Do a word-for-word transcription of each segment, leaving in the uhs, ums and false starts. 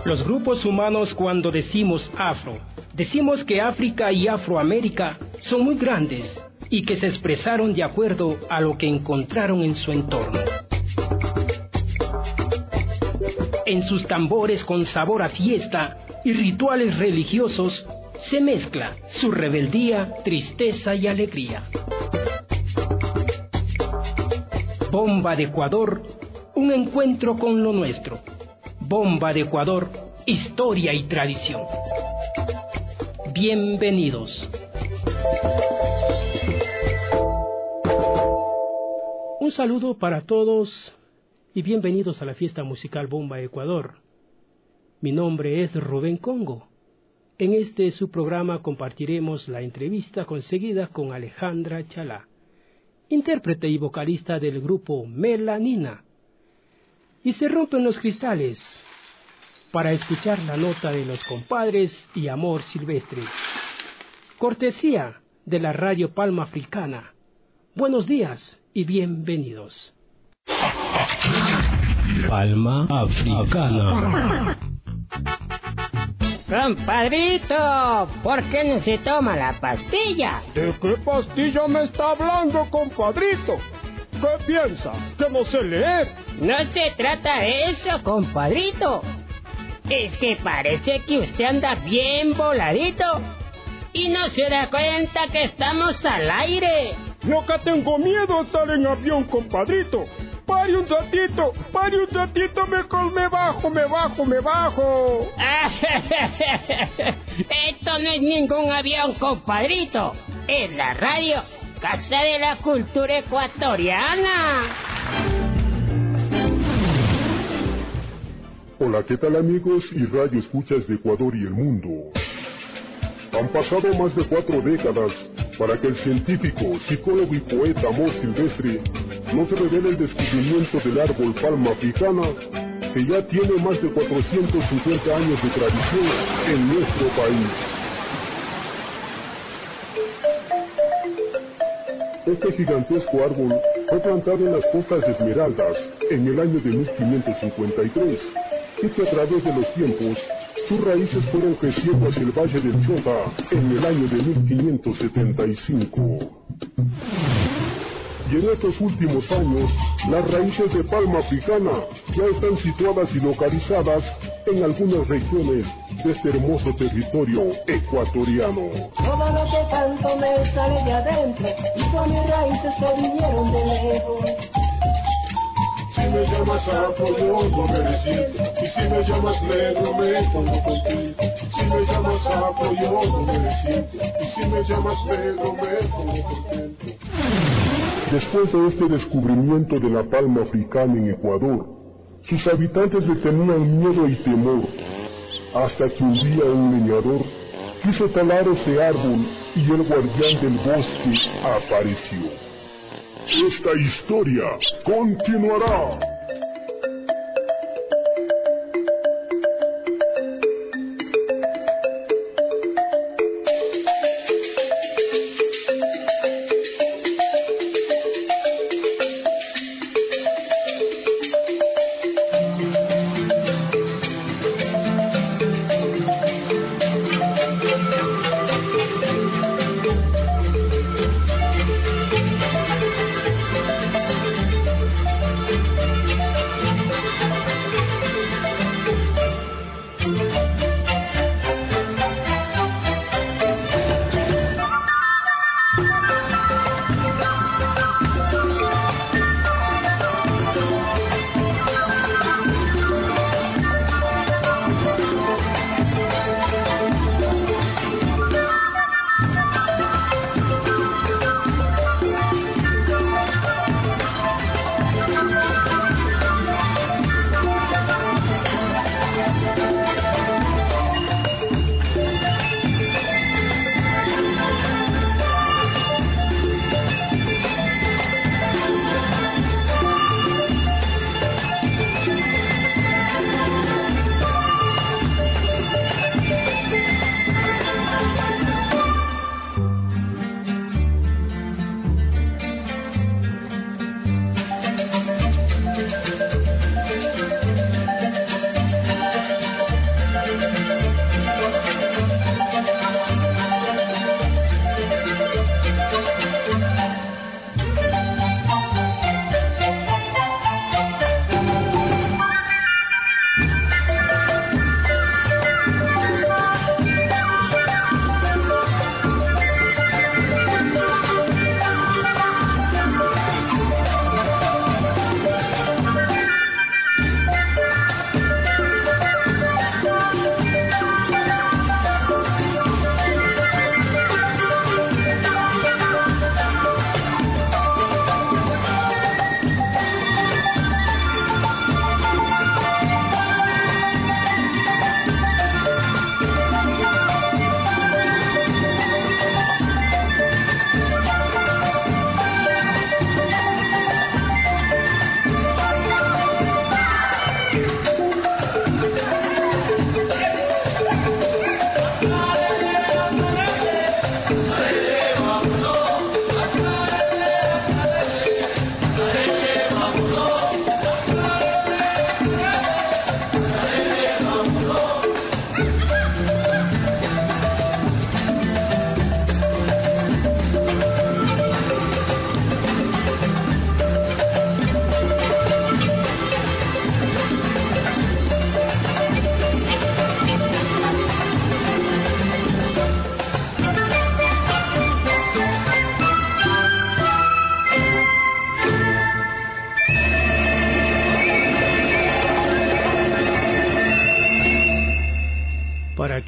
Los grupos humanos, cuando decimos afro, decimos que África y Afroamérica son muy grandes y que se expresaron de acuerdo a lo que encontraron en su entorno. En sus tambores con sabor a fiesta y rituales religiosos se mezcla su rebeldía, tristeza y alegría. Bomba de Ecuador, un encuentro con lo nuestro. Bomba de Ecuador, historia y tradición. Bienvenidos. Un saludo para todos y bienvenidos a la fiesta musical Bomba de Ecuador. Mi nombre es Rubén Congo. En este su programa compartiremos la entrevista conseguida con Alejandra Chalá, intérprete y vocalista del grupo Melanina. Y se rompen los cristales para escuchar la nota de los compadres y Amor Silvestre. Cortesía de la Radio Palma Africana. Buenos días y bienvenidos. Palma Africana. Compadrito, ¿por qué no se toma la pastilla? ¿De qué pastilla me está hablando, compadrito? ¿Qué piensa? ¿Que no sé leer? No se trata de eso, compadrito. Es que parece que usted anda bien voladito y no se da cuenta que estamos al aire. Yo que tengo miedo a estar en avión, compadrito. Pare un ratito, pare un ratito, mejor me bajo, me bajo, me bajo. Esto no es ningún avión, compadrito. Es la radio Casa de la Cultura Ecuatoriana. Hola, ¿qué tal amigos y radio escuchas de Ecuador y el mundo? Han pasado más de cuatro décadas para que el científico, psicólogo y poeta Amor Silvestre nos revele el descubrimiento del árbol palma africana, que ya tiene más de cuatrocientos cincuenta años de tradición en nuestro país. Este gigantesco árbol fue plantado en las costas de Esmeraldas en el año de mil quinientos cincuenta y tres, y que a través de los tiempos sus raíces fueron creciendo hacia el Valle del Chota en el año de mil quinientos setenta y cinco. Y en estos últimos años, las raíces de palma africana ya están situadas y localizadas en algunas regiones de este hermoso territorio ecuatoriano. Todo lo que canto me sale de adentro, y con mis raíces que vinieron de lejos. Si me llamas afro yo no me resiento, y si me llamas negro me pongo contento. Si me llamas afro yo no me resiento, y si me llamas negro me pongo contento. Después de este descubrimiento de la palma africana en Ecuador, sus habitantes le tenían miedo y temor, hasta que un día un leñador quiso talar ese árbol y el guardián del bosque apareció. Esta historia continuará.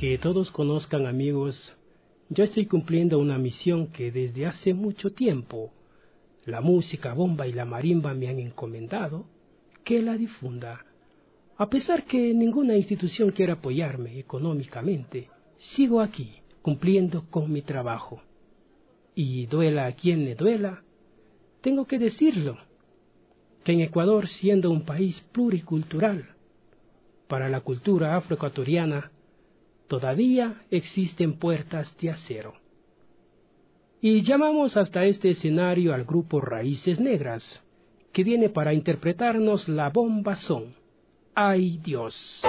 que todos conozcan, amigos, yo estoy cumpliendo una misión que desde hace mucho tiempo la música bomba y la marimba me han encomendado, que la difunda. A pesar que ninguna institución quiera apoyarme económicamente, sigo aquí, cumpliendo con mi trabajo. Y duela a quien le duela, tengo que decirlo, que en Ecuador, siendo un país pluricultural, para la cultura afroecuatoriana, todavía existen puertas de acero. Y llamamos hasta este escenario al grupo Raíces Negras, que viene para interpretarnos la bomba son. ¡Ay, Dios!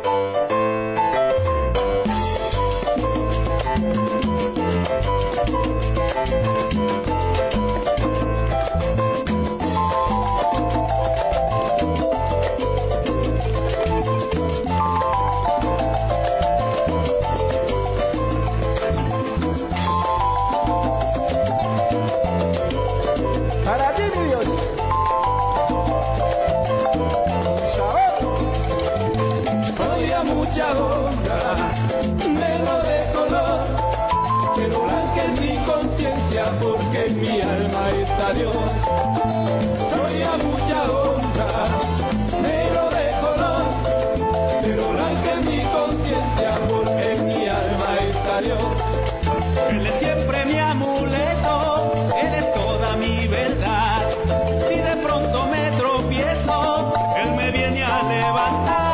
Porque en mi alma está Dios. Soy a mucha honra, negro de color, pero blanca en mi conciencia, porque en mi alma está Dios. Él es siempre mi amuleto, Él es toda mi verdad. Si de pronto me tropiezo, Él me viene a levantar.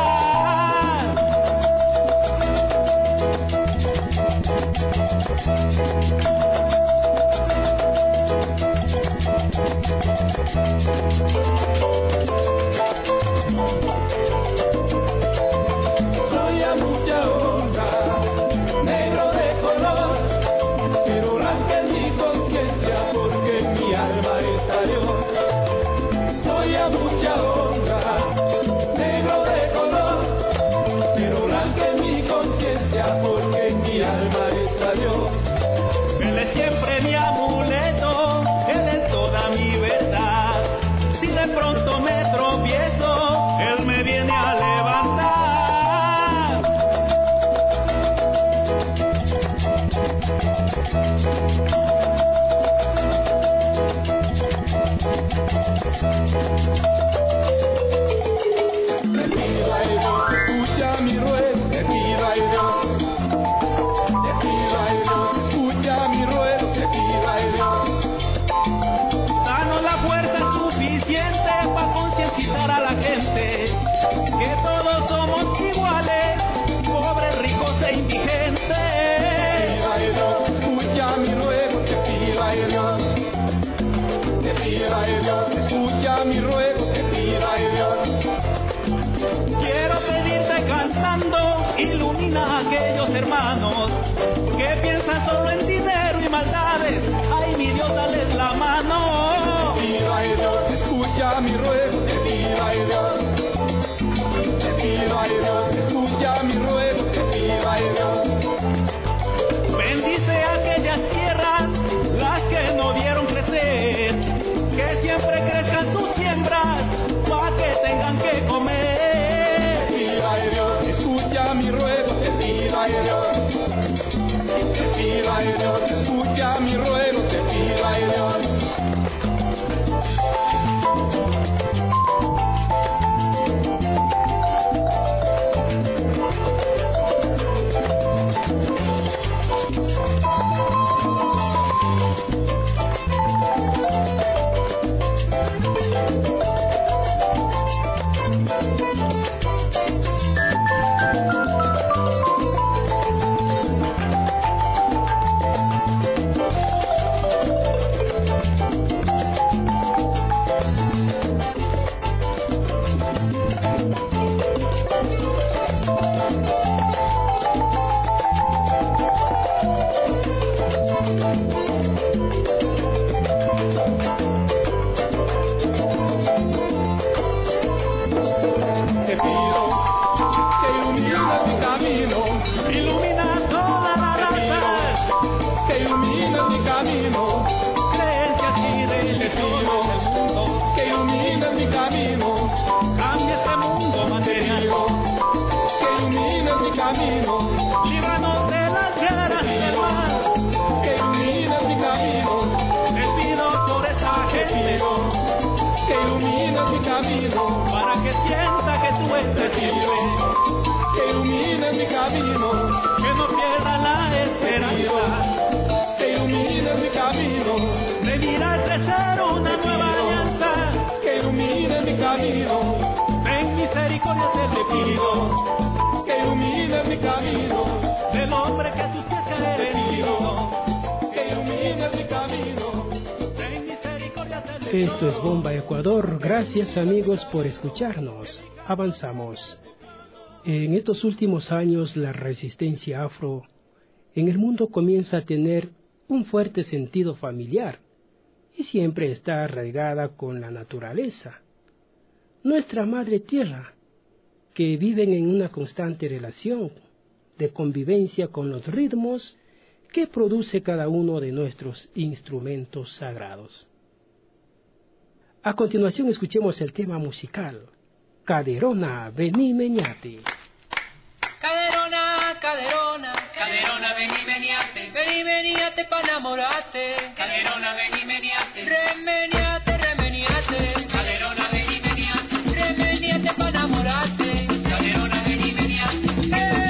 Soy a mucha honra, negro de color, pero blanca en mi conciencia, porque en mi alma está Dios. Soy a mucha honra, negro de color, pero blanca en mi conciencia, porque en mi alma está Dios. Él es siempre mi amuleto, Él es toda mi verdad. Si de pronto me tropiezo, Él me viene a levantar. Te pido a Dios, escucha mi ruego, te pido a Dios. Te pido a Dios, escucha mi ruego, te pido a Dios. Danos la fuerza suficiente para concientizar a la gente que todos somos iguales, pobres, ricos e indigentes. Te pido a Dios, escucha mi ruego, te pido a Dios. Te pido a Dios, escucha mi ruego, te pido a Dios. Quiero pedirte cantando, ilumina a aquellos hermanos que piensan solo en dinero y maldades. Ay, mi Dios, dales la mano. Te pido a Dios, escucha mi ruego, te pido a Dios. Te pido a Dios, escucha mi ruego, te pido a Dios. Bendice aquellas tierras, las que no vieron crecer, que siempre crezcan sus siembras, para que tengan que comer. Te pido a Dios, escucha mi ruego, te pido a Dios. Te pido a Dios, escucha mi ruego, te pido a Dios. Cambia este mundo material, que ilumine mi camino, líbrame le pido que ilumine mi camino, el hombre que tú te has querido, que ilumine mi camino, ten misericordia de Dios. Esto es Bomba Ecuador. Gracias amigos por escucharnos. Avanzamos. En estos últimos años la resistencia afro en el mundo comienza a tener un fuerte sentido familiar y siempre está arraigada con la naturaleza, nuestra madre tierra, que viven en una constante relación de convivencia con los ritmos que produce cada uno de nuestros instrumentos sagrados. A continuación escuchemos el tema musical Caderona, vení meñate. Caderona, caderona, caderona, vení meñate, vení meñate pa' enamorarte. Caderona, vení meñate, remeniate, remeniate. Caderona, vení meñate, remeniate pa' enamorarte. Caderona, vení meñate, eh.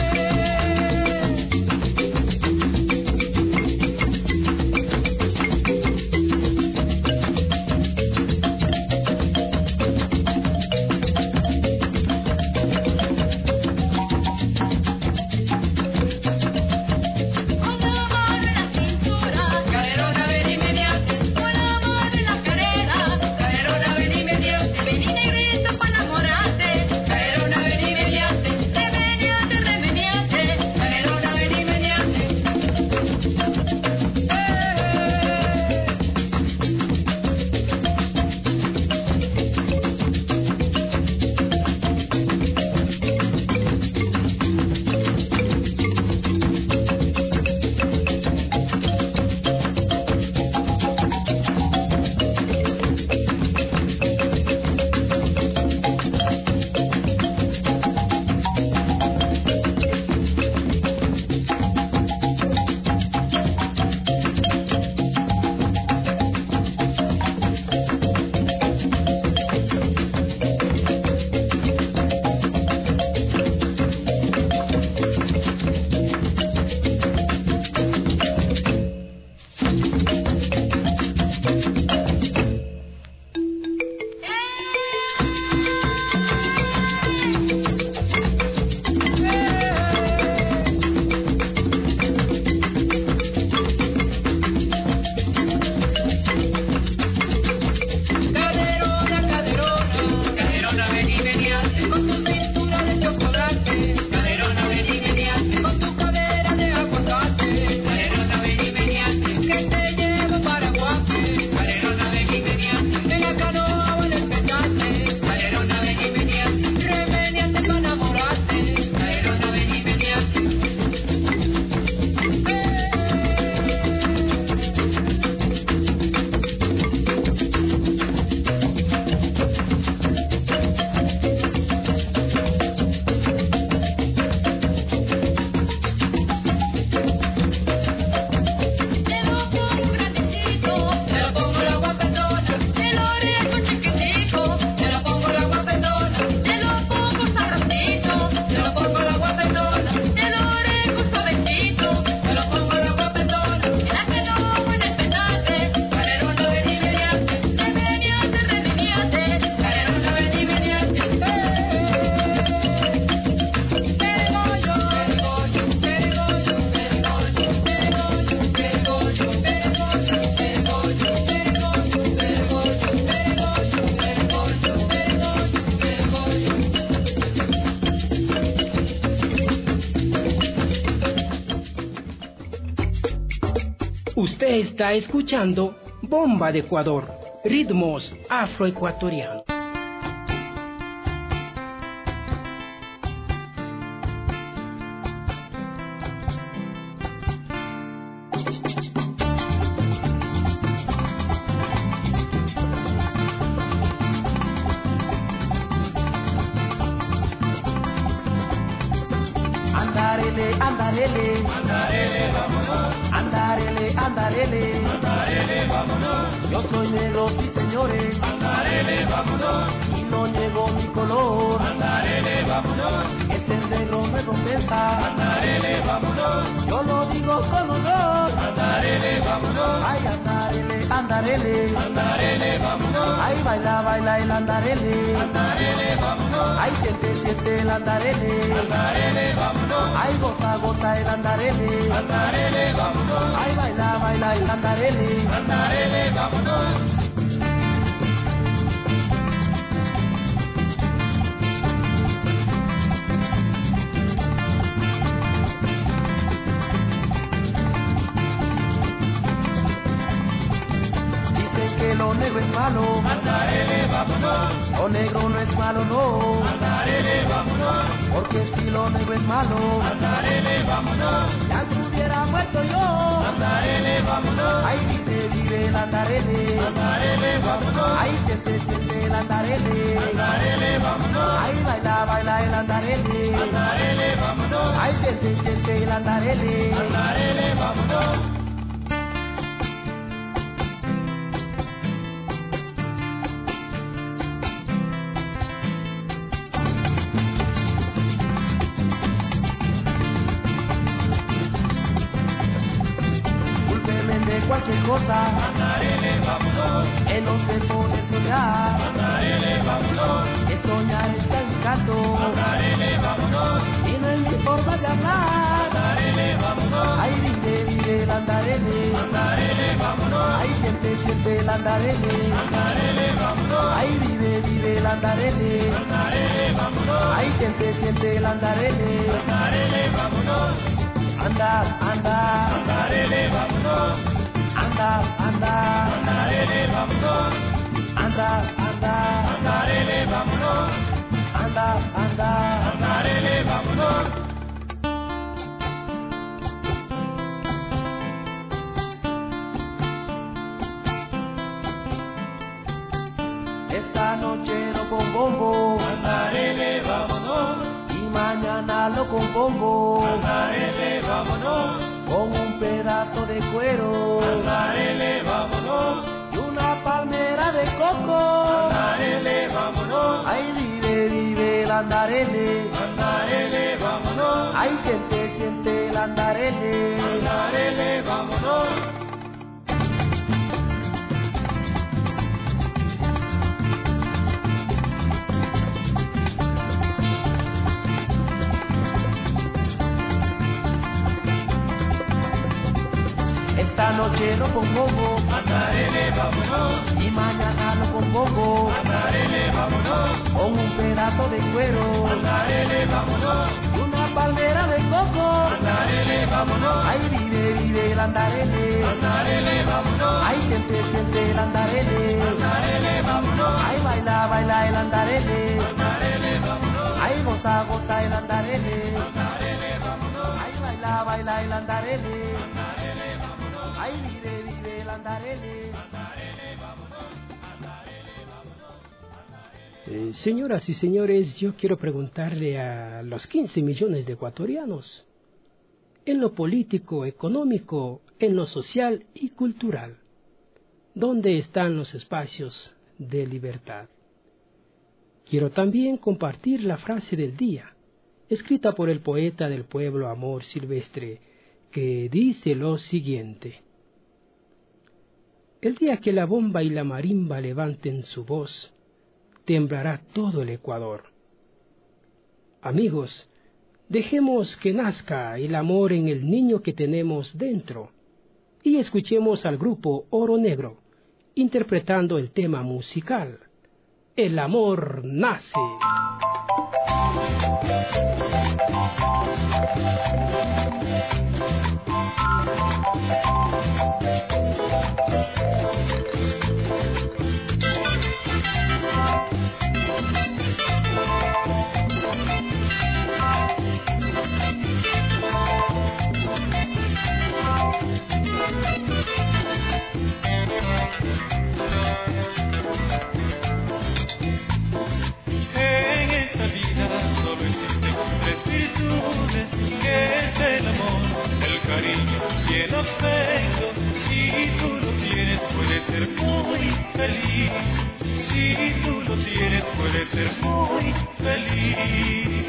Usted está escuchando Bomba de Ecuador, ritmos afroecuatorianos. Andarele, andarele, Andarele, vámonos, andarele, andarele, andarele, vámonos, yo soy negro, sí señores, andarele, vámonos, y no niego mi color, andarele, vámonos, este negro me contenta, andarele, vámonos, yo lo digo con honor, andarele, vámonos, ay, andarele, andarele, andarele, vámonos, ay, baila, baila el andarele, andarele, vámonos, ay, Ay, siente, siente el andarele. Andarele, vámonos. Ay, goza, goza el andarele. Andarele, vámonos. Ay, baila, baila el andarele. Andarele, vámonos. Lo negro es malo, Andarele, vámonos. lo negro no es malo, no, Andarele, vámonos. porque si lo negro es malo, Andarele, vámonos. ya me hubiera muerto yo. Andarele, vámonos. Ay, vive, vive el andarele. Andarele, vámonos. Ay, siente, siente el andarele. Andarele, vámonos. Ay, baila, baila el andarele. Andarele, vámonos. Ay, siente, siente el andarele. Andarele, vámonos. Cualquier cosa, Andarele, vámonos. que no se puede soñar, Andarele, vámonos. que soñar está en canto, Andarele, vámonos. y no es mi forma de hablar. Andarele, vámonos. Ay, vive, vive el andarele. Andarele, vámonos. Ay, siente, siente el andarele. Andarele, vámonos. Ay, vive, vive el andarele. Andarele, vámonos. Ay, siente, siente el andarele. Andarele, vámonos. Andar, andar, Andarele, vámonos. andar, andar, Andarele, vámonos. andar, andar, Andarele, vámonos. andar, andar. Andarele, vámonos. Esta noche no con bombo, Andarele, vámonos. y mañana lo con bombo, Andarele, vámonos. con un pedazo de cuero Andarele, vámonos. y una palmera de coco. Andarele, vámonos. Ay, vive, vive el andarele. Andarele, vámonos. Ay, siente, siente el andarele. Andarele, vámonos. Esta noche lo con bombo, Andarele, vámonos. y mañana lo con bombo, Andarele, vámonos. con un pedazo de cuero Andarele, vámonos. y una palmera de coco. Andarele, vámonos. Ay, vive, vive el andarele. Andarele, vámonos. Ay, siente, siente el andarele. Andarele, vámonos. Ay, baila, baila el andarele. Andarele, vámonos. Ay, goza, goza el andarele. Andarele, vámonos. Ay, baila, baila el andarele. Andarele, vámonos. Ay, vive, vive el andarele. Andarele, vámonos. Andarele, vámonos. Eh, señoras y señores, yo quiero preguntarle a los quince millones de ecuatorianos, en lo político, económico, en lo social y cultural, ¿dónde están los espacios de libertad? Quiero también compartir la frase del día, escrita por el poeta del pueblo Amor Silvestre, que dice lo siguiente: el día que la bomba y la marimba levanten su voz, temblará todo el Ecuador. Amigos, dejemos que nazca el amor en el niño que tenemos dentro y escuchemos al grupo Oro Negro interpretando el tema musical El amor nace. En esta vida solo existen tres virtudes, que es el amor, el cariño y el afecto. Si tú lo tienes, puedes ser muy feliz. Si tú lo tienes, puedes ser muy feliz.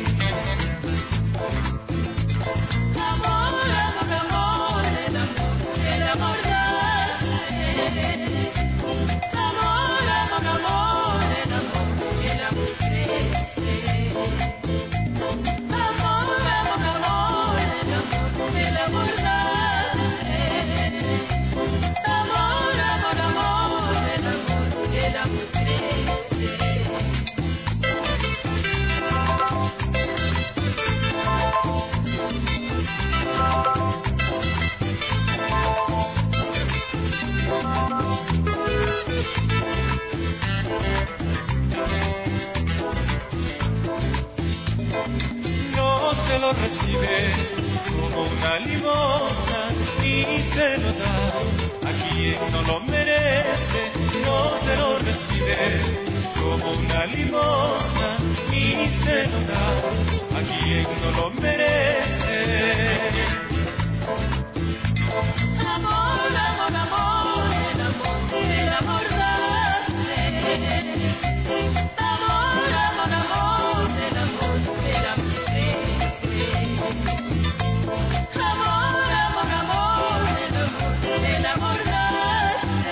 Amor, amor, amor, el amor, el amor nace. Amor, amor, amor, el amor, el amor crece. se lo recibe como una limosna ni se lo da a quien no lo merece, no se lo recibe como una limosna ni se lo da a quien no lo merece. Amor, amor, amor, el amor, el amor nace. Amor, amor, amor, el amor, el amor crece. Amor, amor, amor, el amor, el amor nace.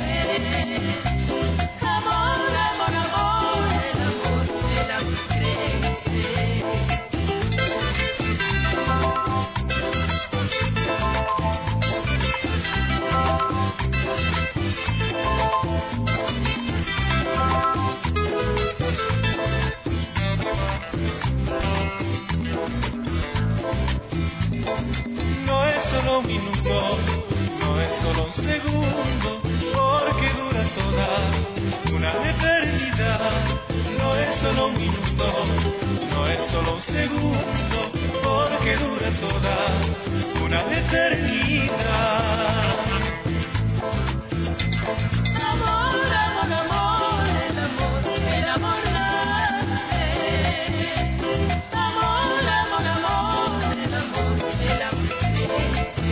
Amor, amor, amor, el amor, el amor crece. No es solo un minuto, no es solo un segundo, porque dura toda una eternidad. No es solo un minuto, no es solo un segundo, porque dura toda una eternidad. Amor, amor, amor, el amor, el amor nace. Amor, amor, amor, el amor, el amor crece.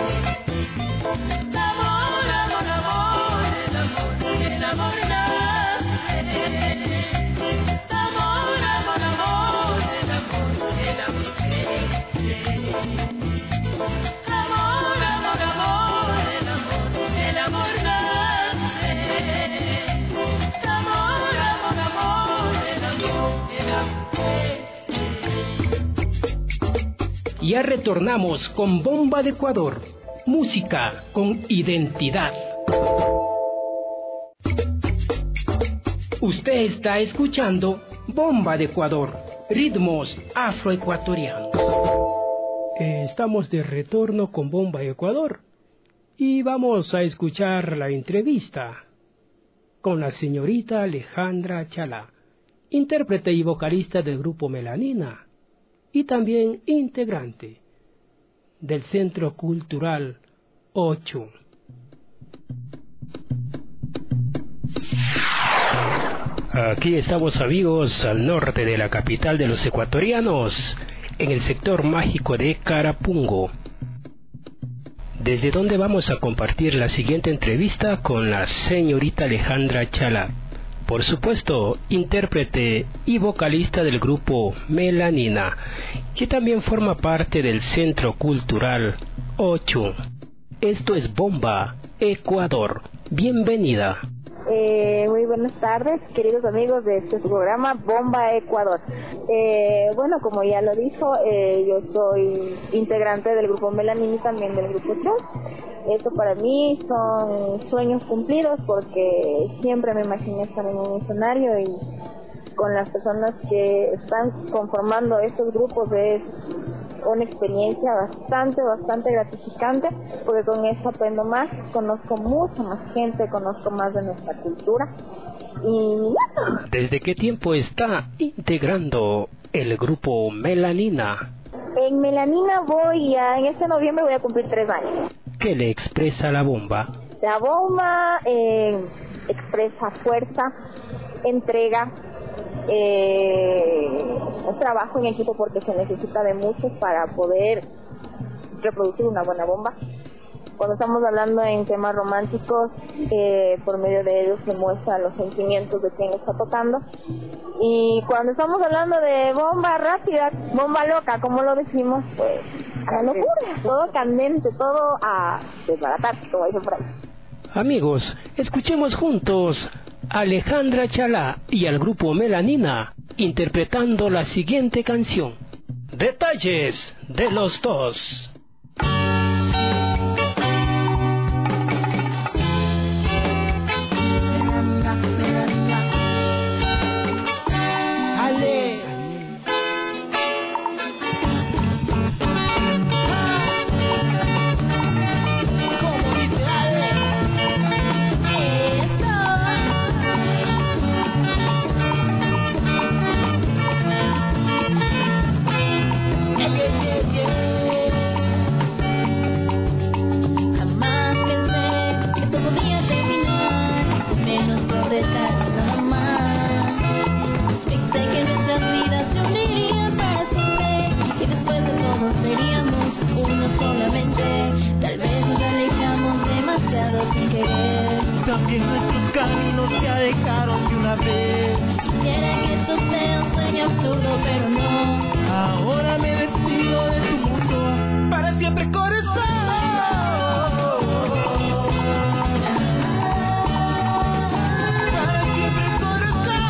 Amor, amor, amor, el amor, el amor nace. Amor, amor, amor, el amor, el amor crece. Amor, amor, amor, el amor, el amor nace. Amor, amor, amor, el amor, el amor crece. Ya retornamos con Bomba de Ecuador, música con identidad. Usted está escuchando Bomba de Ecuador, ritmos afroecuatorianos. Eh, Estamos de retorno con Bomba de Ecuador y vamos a escuchar la entrevista con la señorita Alejandra Chalá, intérprete y vocalista del grupo Melanina y también integrante del Centro Cultural ocho. Aquí estamos, amigos, al norte de la capital de los ecuatorianos, en el sector mágico de Carapungo, desde donde vamos a compartir la siguiente entrevista con la señorita Alejandra Chalá, por supuesto, intérprete y vocalista del grupo Melanina, que también forma parte del Centro Cultural ocho. Esto es Bomba Ecuador. Bienvenida. Eh, muy buenas tardes, queridos amigos de este programa Bomba Ecuador. Eh, bueno, como ya lo dijo, eh, yo soy integrante del grupo Melanina y también del grupo ocho. Esto para mí son sueños cumplidos porque siempre me imaginé estar en un escenario y con las personas que están conformando estos grupos es una experiencia bastante, bastante gratificante, porque con eso aprendo más, conozco mucha más gente, conozco más de nuestra cultura. Y ¿desde qué tiempo está integrando el grupo Melanina? En Melanina voy a, en este noviembre voy a cumplir tres años. ¿Qué le expresa la bomba? La bomba eh, expresa fuerza, entrega, eh, un trabajo en equipo porque se necesita de muchos para poder reproducir una buena bomba. Cuando estamos hablando en temas románticos, eh, por medio de ellos se muestran los sentimientos de quien está tocando. Y cuando estamos hablando de bomba rápida, bomba loca, como lo decimos, pues a la locura, todo candente, todo a desbaratar, como dicen por ahí. Amigos, escuchemos juntos a Alejandra Chalá y al grupo Melanina interpretando la siguiente canción. Detalles de los dos. Yeah. piel. Jamás pensé que esto podía terminar, menos sobre nada más. Pensé que nuestras vidas se unirían para siempre y después de todo seríamos uno solamente. Tal vez nos alejamos demasiado sin querer. También nuestros caminos se alejaron de una vez. Quisiera que esto sea un sueño absurdo, pero no. Ahora me despido de tu mundo para siempre, corazón. Para siempre, corazón.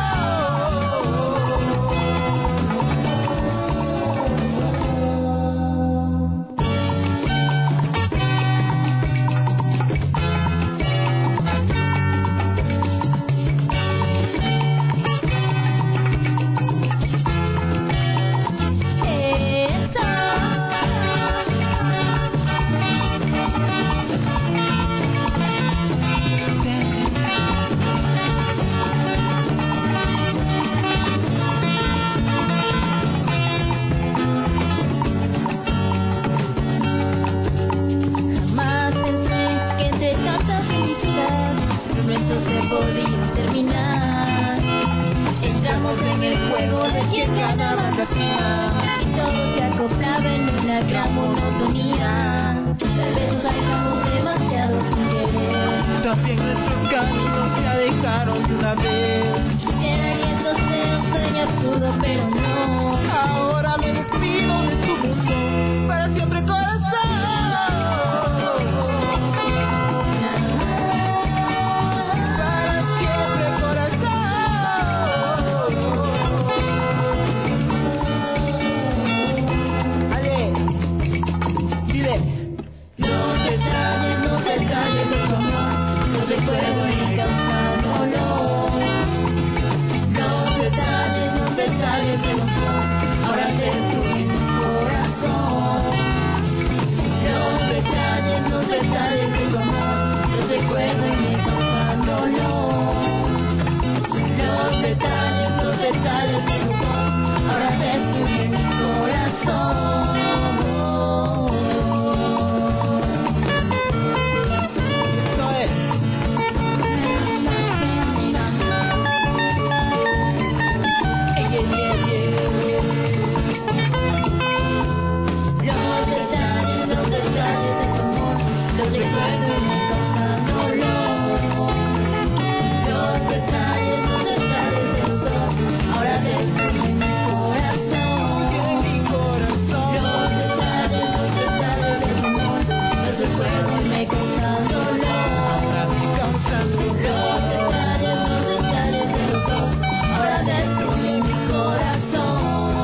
Jamás pensé que entre tanta felicidad lo nuestro se podía terminar. Entramos en el juego de quien ganaba la final y todo se acoplaba en una gran monotonía. Tal vez nos alejamos demasiado sin querer. También nuestros caminos se alejaron de una vez. Quisiera que esto sea un sueño absurdo, pero no. Ahora me despido de tu mundo para siempre, corazón. Para siempre, corazón. Ale, dile. Los detalles, los detalles de tu amor, los recuerdo y causan dolor. Los detalles, los detalles de tu amor, ahora destruyen mi corazón. Los detalles, los detalles de tu amor, los recuerdo y me causan dolor. Los detalles, los detalles de tu amor, ahora destruyen mi corazón. Los detalles, los detalles de tu amor, los recuerdo y me causan dolor. Los detalles, los detalles de tu amor, ahora destruyen mi corazón. Los detalles, los detalles de tu amor, los recuerdo y me causan dolor. Los detalles, los detalles de tu amor, ahora destruyen mi corazón.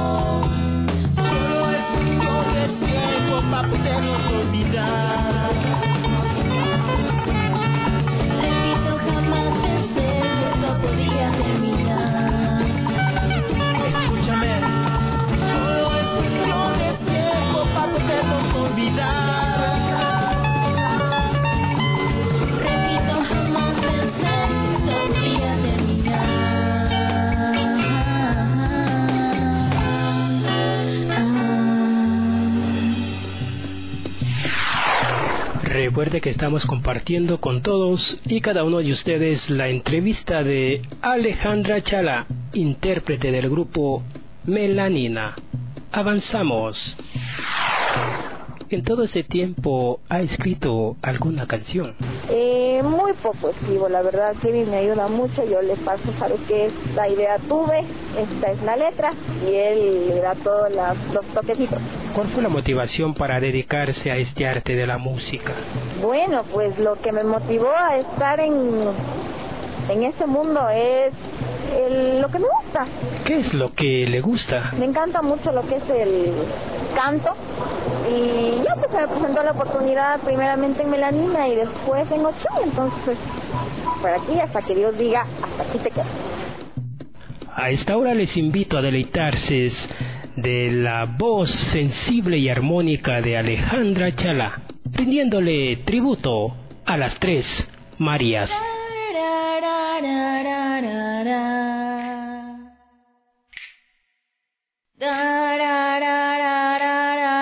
Solo es cuestión de tiempo para podernos olvidar. Repito, jamás pensé que esto podía terminar. Escúchame. Solo es cuestión de tiempo para podernos olvidar. Repito, jamás pensé que esto podía terminar. Recuerde que estamos compartiendo con todos y cada uno de ustedes la entrevista de Alejandra Chala, intérprete del grupo Melanina. Avanzamos. En todo ese tiempo, ¿ha escrito alguna canción? Eh, muy poco escribo, la verdad. Kevin me ayuda mucho, yo le paso, ¿sabes qué? Esta idea tuve, esta es la letra, y él le da todos las- los toquecitos. ¿Cuál fue la motivación para dedicarse a este arte de la música? Bueno, pues lo que me motivó a estar en, en este mundo es el- lo que me gusta. ¿Qué es lo que le gusta? Me encanta mucho lo que es el canto, y ya pues se me presentó la oportunidad primeramente en Melanina y después en Ochoa, entonces pues por aquí hasta que Dios diga, hasta aquí te quedas. A esta hora les invito a deleitarse de la voz sensible y armónica de Alejandra Chala, rindiéndole tributo a las tres Marías. Da, da, da, da, da, da.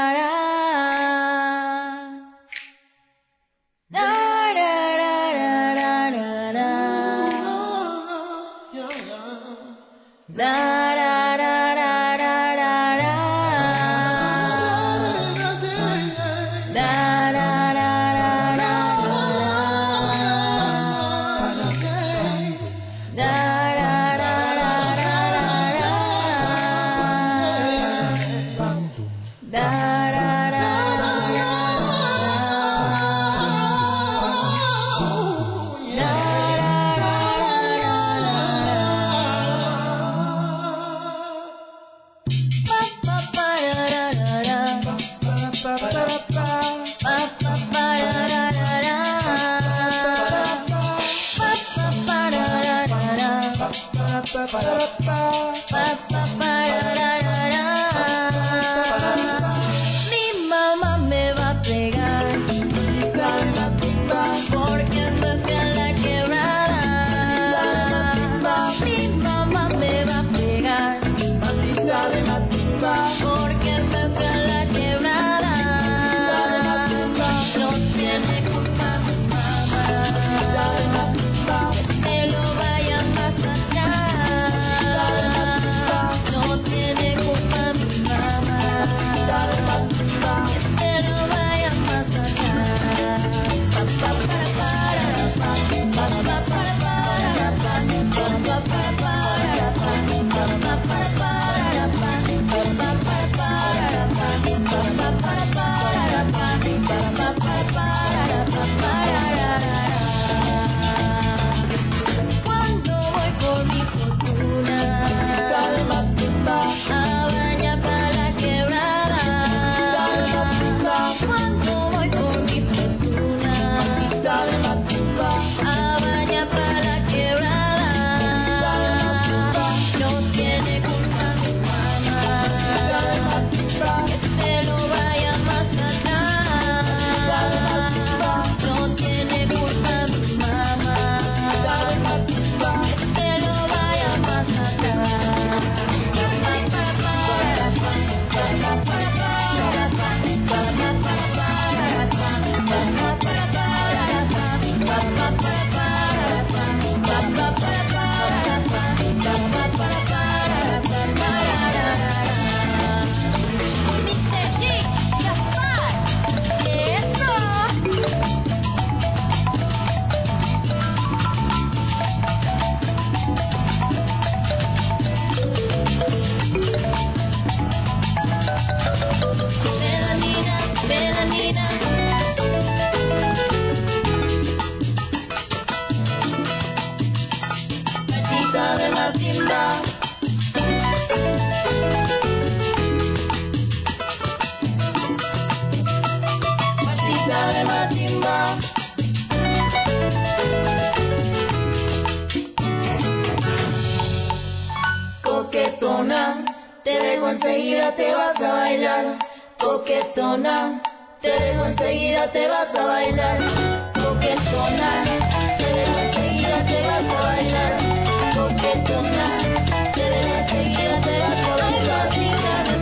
Coquetona, te dejo enseguida, te vas a bailar. Coquetona, te dejo enseguida, te vas a bailar. Coquetona, te dejo enseguida, te vas a bailar. Coquetona, te dejo enseguida, te vas a bailar. Te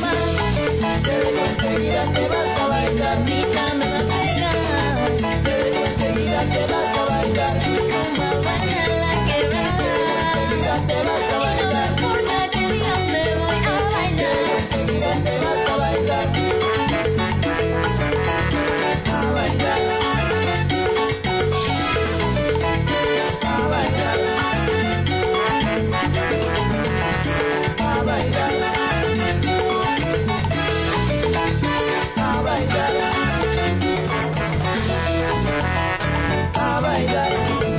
dejo enseguida, te vas a bailar. Mira, me vas a bailar. Te dejo enseguida, te vas a bailar. Como baila la quebrada, te vas a bailar. Por la que Dios me voy a bailar. Enseguida te vas a bailar. A bailar. A bailar. A bailar. A bailar. A bailar.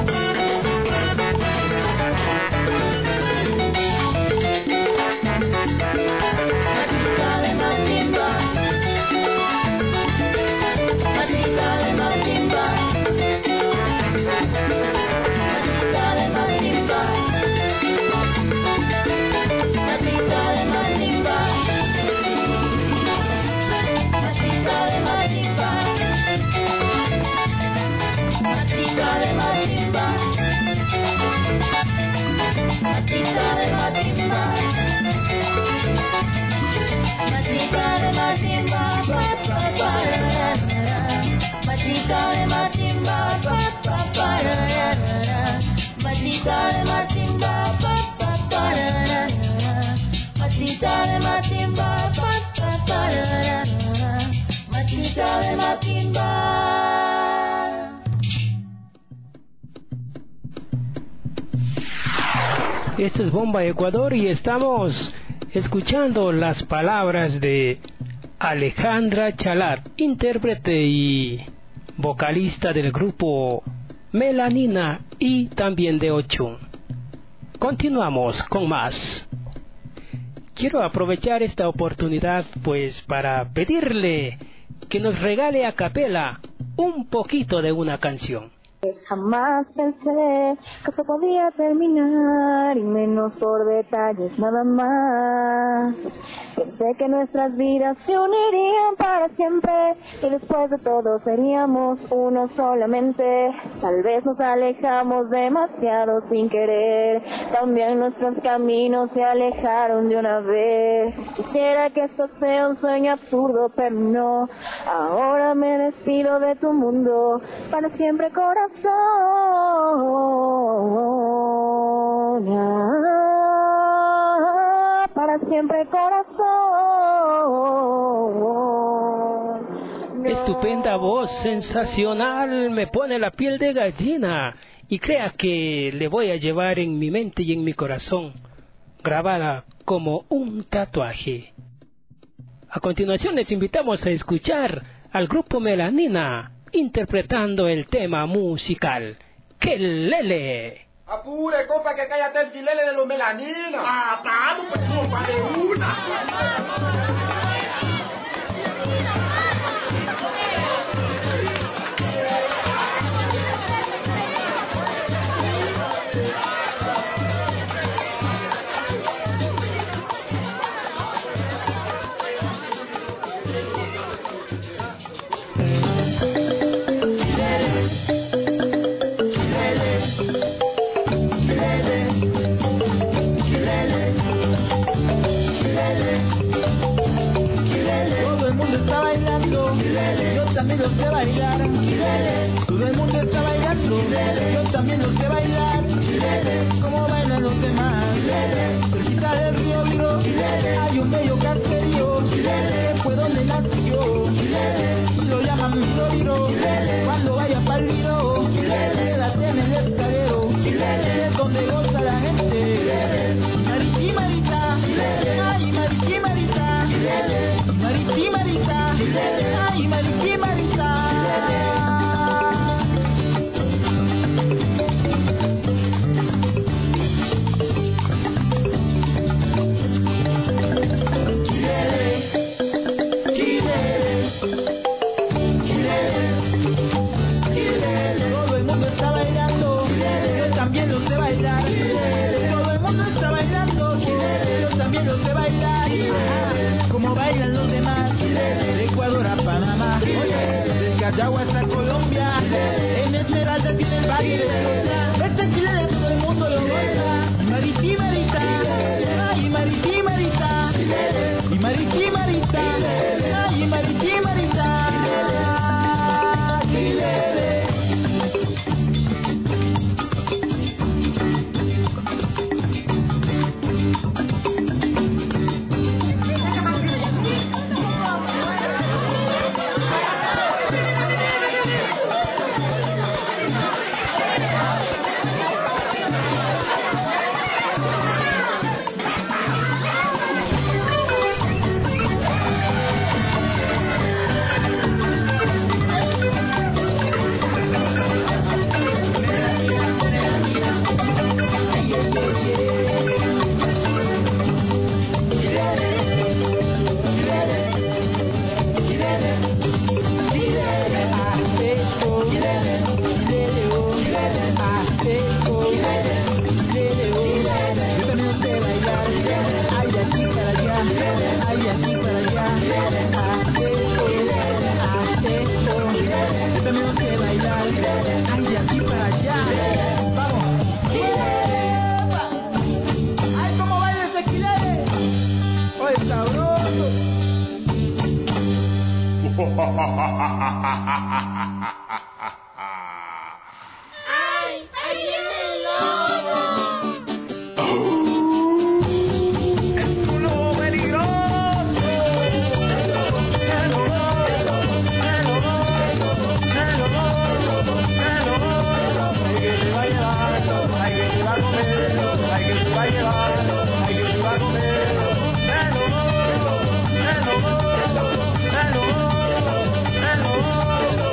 Esto es Bomba Ecuador y estamos escuchando las palabras de Alejandra Chalar, intérprete y vocalista del grupo Melanina y también de Ochun. Continuamos con más. Quiero aprovechar esta oportunidad pues para pedirle que nos regale a capela un poquito de una canción. Jamás pensé que se podía terminar, y menos por detalles nada más. Pensé que nuestras vidas se unirían para siempre y después de todo seríamos uno solamente. Tal vez nos alejamos demasiado sin querer, también nuestros caminos se alejaron de una vez. Quisiera que esto sea un sueño absurdo, pero no. Ahora me despido de tu mundo para siempre, corazón. Ah, para siempre, corazón. No. Estupenda voz, sensacional, me pone la piel de gallina. Y crea que le voy a llevar en mi mente y en mi corazón, grabada como un tatuaje. A continuación les invitamos a escuchar al grupo Melanina interpretando el tema musical Quelele. Apure, compa, que cállate el Quelele de los Melanina. Ah, vamos, pues, compa, de una. Yo también lo sé bailar. Todo el mundo está bailando. Yo también lo sé bailar. Como bailan los demás. Cerquita del río Viro hay un bello caserío que fue donde nací yo. Y lo llaman Viro Viro. Cuando vayas para el Viro, quédate en el escalero. Es donde goza la gente. Mariquí Marita, ay Mariquí Marita, Mariquí Marita, ay Mariquí Marita. Todo el mundo está bailando, yo también lo sé bailar. Todo el mundo está bailando, yo también lo sé bailar. Como bailan los demás, de Ecuador a Panamá, del Callao hasta Colombia, en Esmeralda tiene el baile. Este Chile de todo el mundo lo goza. Mariquí Marita, ay Mariquí Marita, y Mariquí Marita, ay Mariquí Marita. ¡Ay! ¡Ahí viene el lobo! ¡Es un lobo peligroso! ¡El lobo! ¡El lobo! ¡El lobo! ¡El lobo! ¡El lobo! ¡Hay que te va a llevar! ¡Hay que te va a comer! ¡Hay que te va a llevar! ¡Hay que te va a comer! ¡El lobo! ¡El lobo! ¡El lobo! ¡El lobo!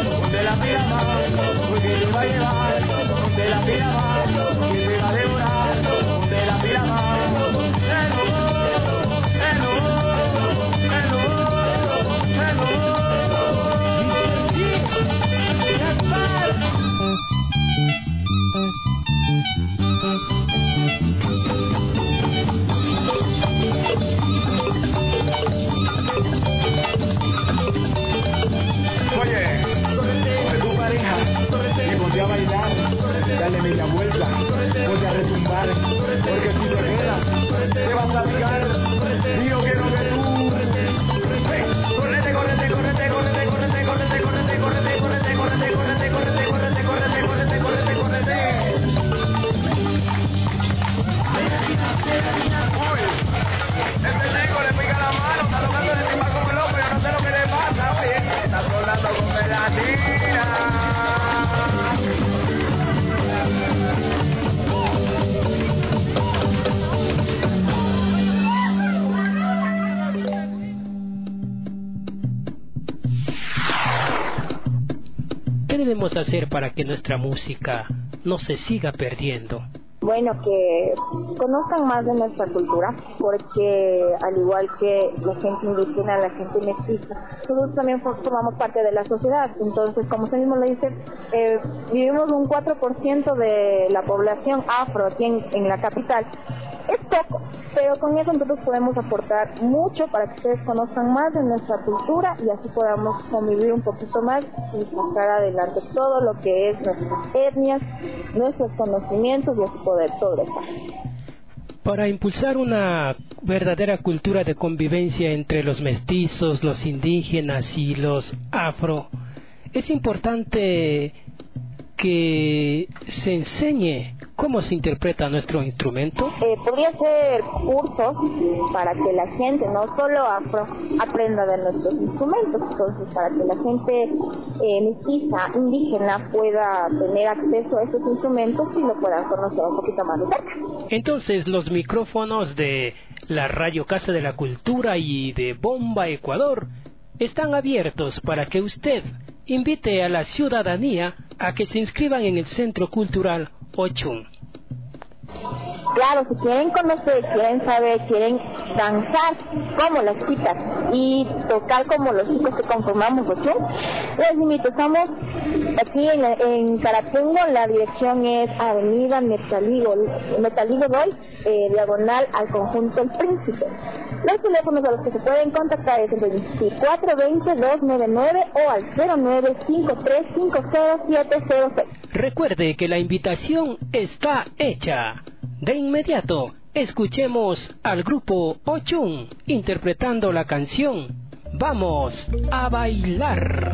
podemos hacer para que nuestra música no se siga perdiendo? Bueno, que conozcan más de nuestra cultura, porque al igual que la gente indígena, la gente mestiza, nosotros también formamos parte de la sociedad. Entonces, como usted mismo lo dice, eh, vivimos un cuatro por ciento de la población afro aquí en, en la capital. Es poco, pero con eso nosotros podemos aportar mucho para que ustedes conozcan más de nuestra cultura y así podamos convivir un poquito más y sacar adelante todo lo que es nuestras etnias, nuestros conocimientos y así poder progresar. Para impulsar una verdadera cultura de convivencia entre los mestizos, los indígenas y los afro, es importante que se enseñe cómo se interpreta nuestro instrumento. Eh, podría ser cursos para que la gente, no solo afro, aprenda de nuestros instrumentos. Entonces, para que la gente eh, mestiza, indígena, pueda tener acceso a estos instrumentos y lo puedan conocer un poquito más de cerca. Entonces, los micrófonos de la Radio Casa de la Cultura y de Bomba Ecuador están abiertos para que usted invite a la ciudadanía a que se inscriban en el Centro Cultural Ochun. Claro, si quieren conocer, quieren saber, quieren danzar como las chicas y tocar como los chicos que conformamos Ochun, les invito. Estamos aquí en, en Carapungo, la dirección es Avenida Metaligo, Metaligo Doy, eh, diagonal al conjunto El Príncipe. Los teléfonos a los que se pueden contactar es el veinticuatro veinte, doscientos noventa y nueve o al cero nueve cinco tres cinco cero siete cero seis. Recuerde que la invitación está hecha. De inmediato, escuchemos al grupo Ochun interpretando la canción Vamos a bailar.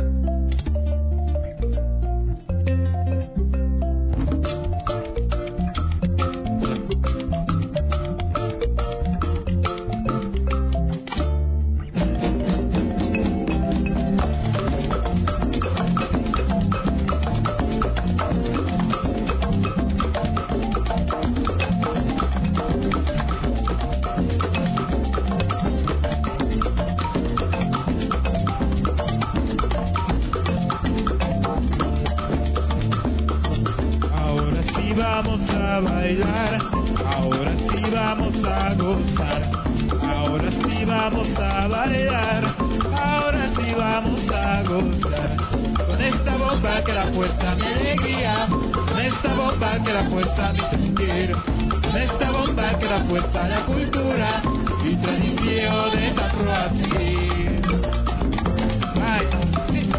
Vamos a bailar, ahora sí vamos a gozar, ahora sí vamos a bailar, ahora sí vamos a gozar. Con esta bomba que la fuerza mi alegría, con esta bomba que la fuerza mi sentir, con esta bomba que la fuerza la cultura y tradición de esta Afro-Así. Ay, sí.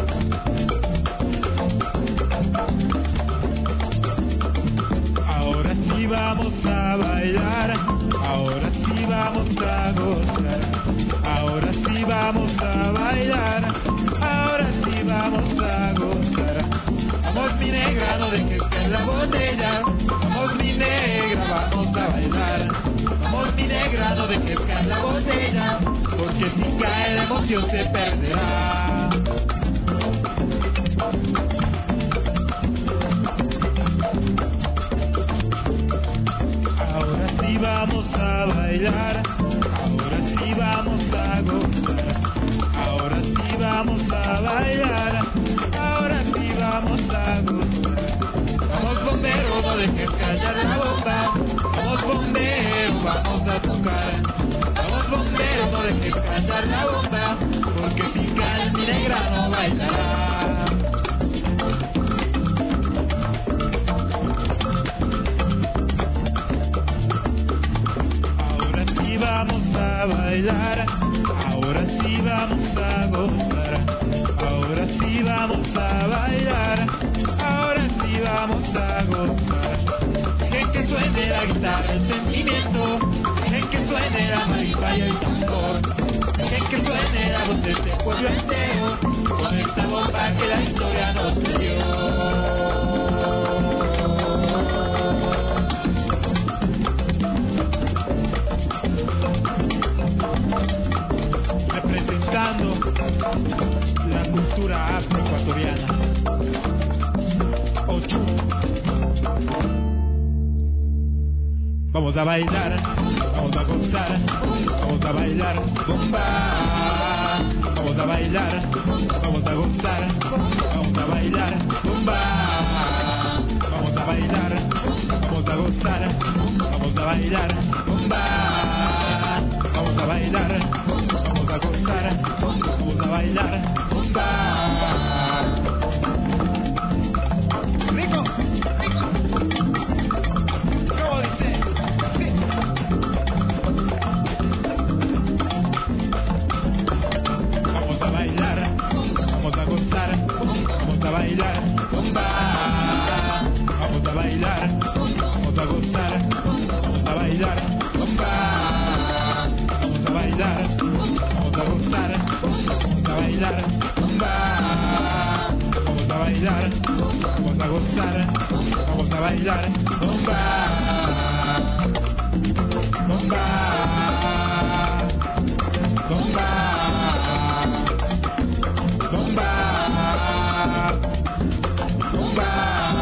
Ahora sí vamos a bailar, ahora sí vamos a gozar, ahora sí vamos a bailar, ahora sí vamos a gozar. Vamos mi negra, no dejes caer la botella, vamos mi negra, vamos a bailar. Vamos mi negra, no dejes caer la botella, porque si cae la emoción se perderá. Ahora sí vamos a bailar, ahora sí vamos a gozar, ahora sí vamos a bailar, ahora sí vamos a gozar. Vamos bombero, no dejes callar la boca, vamos bombero, vamos a tocar. Vamos bombero, no dejes callar la boca, porque si cae mi negra no bailará. Vamos a bailar, ahora sí vamos a gozar, ahora sí vamos a bailar, ahora sí vamos a gozar. Dejen que suene la guitarra, el sentimiento, dejen que suene la marimba y el tambor, dejen que suene la voz de este pueblo entero, con esta bomba que la historia nos dio. Representando la cultura afroecuatoriana. Ochun. Vamos a bailar, vamos a gozar, vamos a bailar bomba. Vamos a bailar, vamos a gozar, vamos a bailar, bomba. Vamos a bailar, vamos a gozar, vamos a bailar, bomba. Vamos a bailar, vamos a gozar, vamos a bailar, bomba. Rico, rico. ¿Cómo dice? Vamos a bailar, vamos a gozar, vamos a bailar, bomba. Vamos a bailar, vamos a gozar, vamos a bailar, bomba. Vamos a bailar, vamos a gozar, vamos a bailar, bomba. Vamos a bailar, vamos a gozar, vamos a bailar, bomba. Bomba. Bomba. Bomba. Bomba.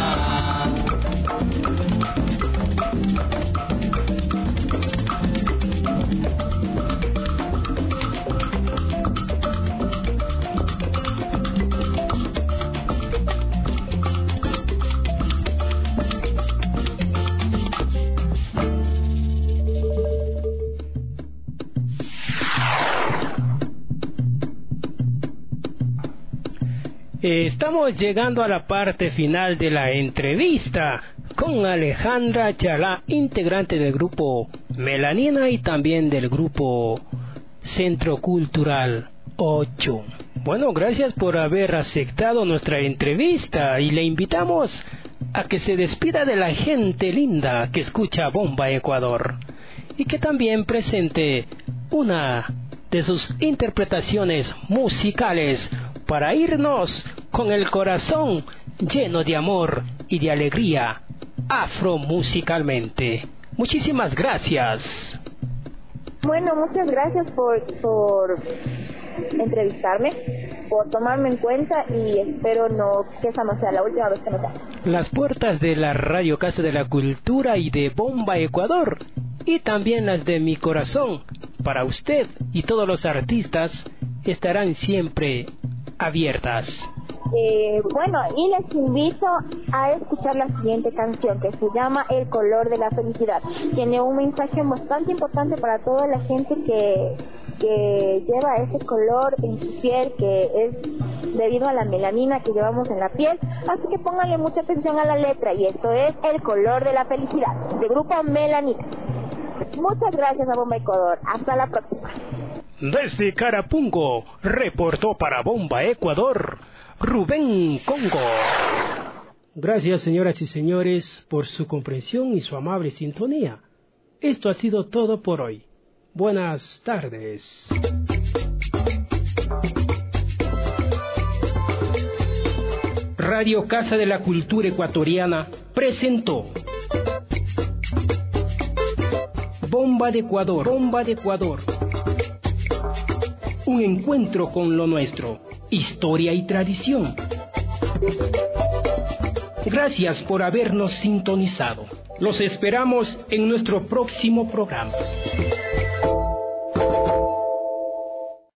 Estamos llegando a la parte final de la entrevista con Alejandra Chalá, integrante del grupo Melanina y también del grupo Centro Cultural ocho. Bueno, gracias por haber aceptado nuestra entrevista y le invitamos a que se despida de la gente linda que escucha Bomba Ecuador y que también presente una de sus interpretaciones musicales para irnos con el corazón lleno de amor y de alegría afromusicalmente. Muchísimas gracias. Bueno, muchas gracias por, por entrevistarme, por tomarme en cuenta y espero no que esa no sea la última vez que nos veamos. Las puertas de la Radio Casa de la Cultura y de Bomba Ecuador y también las de mi corazón para usted y todos los artistas estarán siempre abiertas. Eh, bueno, y les invito a escuchar la siguiente canción que se llama El color de la felicidad. Tiene un mensaje bastante importante para toda la gente que, que lleva ese color en su piel, que es debido a la melanina que llevamos en la piel. Así que pónganle mucha atención a la letra, y esto es El color de la felicidad, de grupo Melanina. Muchas gracias a Bomba Ecuador. Hasta la próxima. Desde Carapungo, reportó para Bomba Ecuador, Rubén Congo. Gracias, señoras y señores, por su comprensión y su amable sintonía. Esto ha sido todo por hoy. Buenas tardes. Radio Casa de la Cultura Ecuatoriana presentó Bomba de Ecuador, Bomba de Ecuador. Un encuentro con lo nuestro, historia y tradición. Gracias por habernos sintonizado. Los esperamos en nuestro próximo programa.